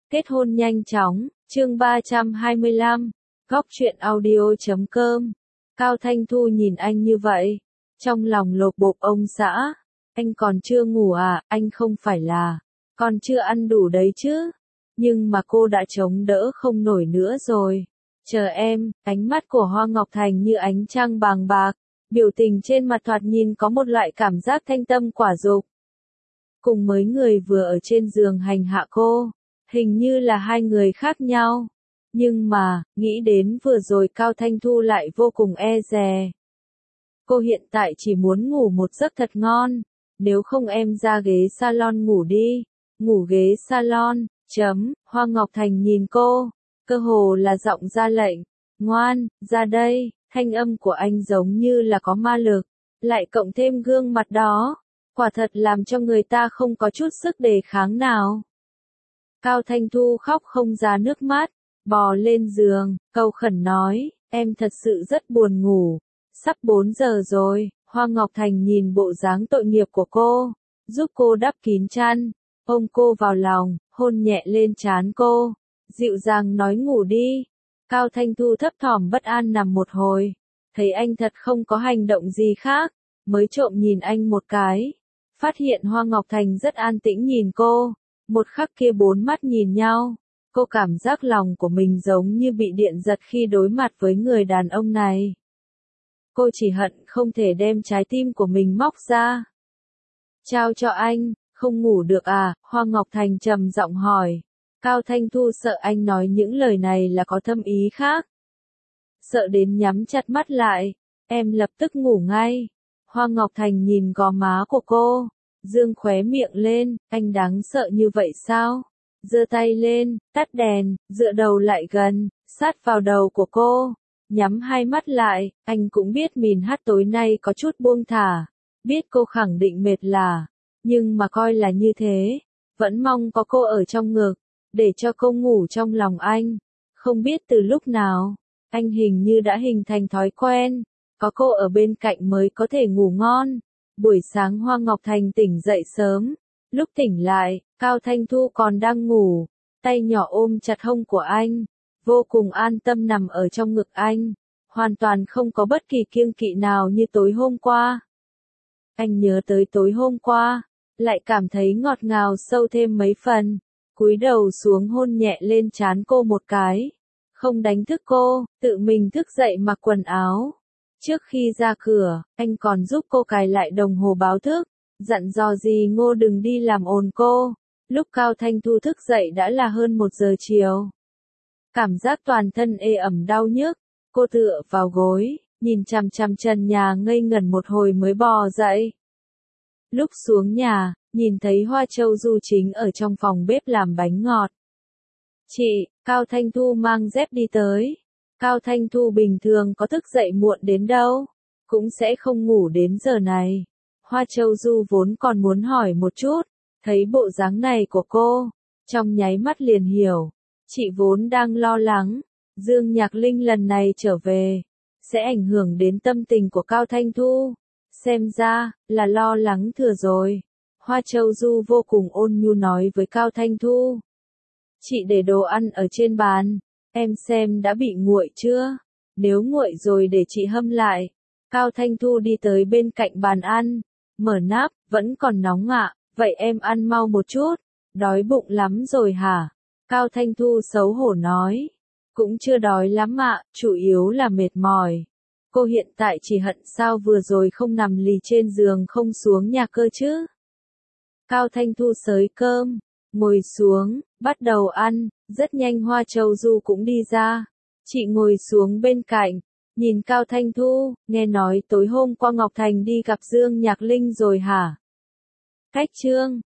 Kết hôn nhanh chóng, chương 325, góc truyện audio.com. Cao Thanh Thu nhìn anh như vậy, trong lòng lột bột ông xã. Anh còn chưa ngủ à, anh không phải là, còn chưa ăn đủ đấy chứ. Nhưng mà cô đã chống đỡ không nổi nữa rồi. Chờ em, ánh mắt của Hoa Ngọc Thành như ánh trăng bàng bạc, biểu tình trên mặt thoạt nhìn có một loại cảm giác thanh tâm quả dục. Cùng mấy người vừa ở trên giường hành hạ cô, hình như là hai người khác nhau. Nhưng mà, nghĩ đến vừa rồi Cao Thanh Thu lại vô cùng e dè. Cô hiện tại chỉ muốn ngủ một giấc thật ngon, nếu không em ra ghế salon ngủ đi. Ngủ ghế salon, Hoa Ngọc Thành nhìn cô, cơ hồ là giọng ra lệnh, ngoan, ra đây, thanh âm của anh giống như là có ma lực, lại cộng thêm gương mặt đó, quả thật làm cho người ta không có chút sức đề kháng nào. Cao Thanh Thu khóc không ra nước mắt, bò lên giường, cầu khẩn nói, em thật sự rất buồn ngủ, sắp 4 giờ rồi. Hoa Ngọc Thành nhìn bộ dáng tội nghiệp của cô, giúp cô đắp kín chăn, ôm cô vào lòng, hôn nhẹ lên trán cô, dịu dàng nói ngủ đi. Cao Thanh Thu thấp thỏm bất an nằm một hồi, thấy anh thật không có hành động gì khác, mới trộm nhìn anh một cái, phát hiện Hoa Ngọc Thành rất an tĩnh nhìn cô, một khắc kia bốn mắt nhìn nhau, cô cảm giác lòng của mình giống như bị điện giật khi đối mặt với người đàn ông này. Cô chỉ hận không thể đem trái tim của mình móc ra. Trao cho anh, không ngủ được à? Hoa Ngọc Thành trầm giọng hỏi. Cao Thanh Thu sợ anh nói những lời này là có thâm ý khác. Sợ đến nhắm chặt mắt lại, em lập tức ngủ ngay. Hoa Ngọc Thành nhìn gò má của cô, dương khóe miệng lên, anh đáng sợ như vậy sao? Giơ tay lên, tắt đèn, dựa đầu lại gần, sát vào đầu của cô. Nhắm hai mắt lại, anh cũng biết mình hát tối nay có chút buông thả, biết cô khẳng định mệt là, nhưng mà coi là như thế, vẫn mong có cô ở trong ngực, để cho cô ngủ trong lòng anh. Không biết từ lúc nào, anh hình như đã hình thành thói quen, có cô ở bên cạnh mới có thể ngủ ngon. Buổi sáng Hoa Ngọc Thành tỉnh dậy sớm, lúc tỉnh lại, Cao Thanh Thu còn đang ngủ, tay nhỏ ôm chặt hông của anh. Vô cùng an tâm nằm ở trong ngực anh, hoàn toàn không có bất kỳ kiêng kỵ nào như tối hôm qua. Anh nhớ tới tối hôm qua, lại cảm thấy ngọt ngào sâu thêm mấy phần, cúi đầu xuống hôn nhẹ lên trán cô một cái, không đánh thức cô, tự mình thức dậy mặc quần áo. Trước khi ra cửa, anh còn giúp cô cài lại đồng hồ báo thức, dặn dò gì Ngô đừng đi làm ồn cô. Lúc Cao Thanh Thu thức dậy đã là hơn 1 giờ chiều. Cảm giác toàn thân ê ẩm đau nhức, cô tựa vào gối, nhìn chằm chằm trần nhà ngây ngẩn một hồi mới bò dậy. Lúc xuống nhà, nhìn thấy Hoa Châu Du chính ở trong phòng bếp làm bánh ngọt. Chị, Cao Thanh Thu mang dép đi tới. Cao Thanh Thu bình thường có thức dậy muộn đến đâu, cũng sẽ không ngủ đến giờ này. Hoa Châu Du vốn còn muốn hỏi một chút, thấy bộ dáng này của cô, trong nháy mắt liền hiểu. Chị vốn đang lo lắng, Dương Nhạc Linh lần này trở về, sẽ ảnh hưởng đến tâm tình của Cao Thanh Thu. Xem ra, là lo lắng thừa rồi. Hoa Châu Du vô cùng ôn nhu nói với Cao Thanh Thu. Chị để đồ ăn ở trên bàn, em xem đã bị nguội chưa? Nếu nguội rồi để chị hâm lại. Cao Thanh Thu đi tới bên cạnh bàn ăn, mở nắp, vẫn còn nóng ạ, vậy em ăn mau một chút, đói bụng lắm rồi hả? Cao Thanh Thu xấu hổ nói, cũng chưa đói lắm ạ, chủ yếu là mệt mỏi. Cô hiện tại chỉ hận sao vừa rồi không nằm lì trên giường không xuống nhà cơ chứ. Cao Thanh Thu xới cơm, ngồi xuống, bắt đầu ăn, rất nhanh Hoa Châu Du cũng đi ra. Chị ngồi xuống bên cạnh, nhìn Cao Thanh Thu, nghe nói tối hôm qua Ngọc Thành đi gặp Dương Nhạc Linh rồi hả? Cách chương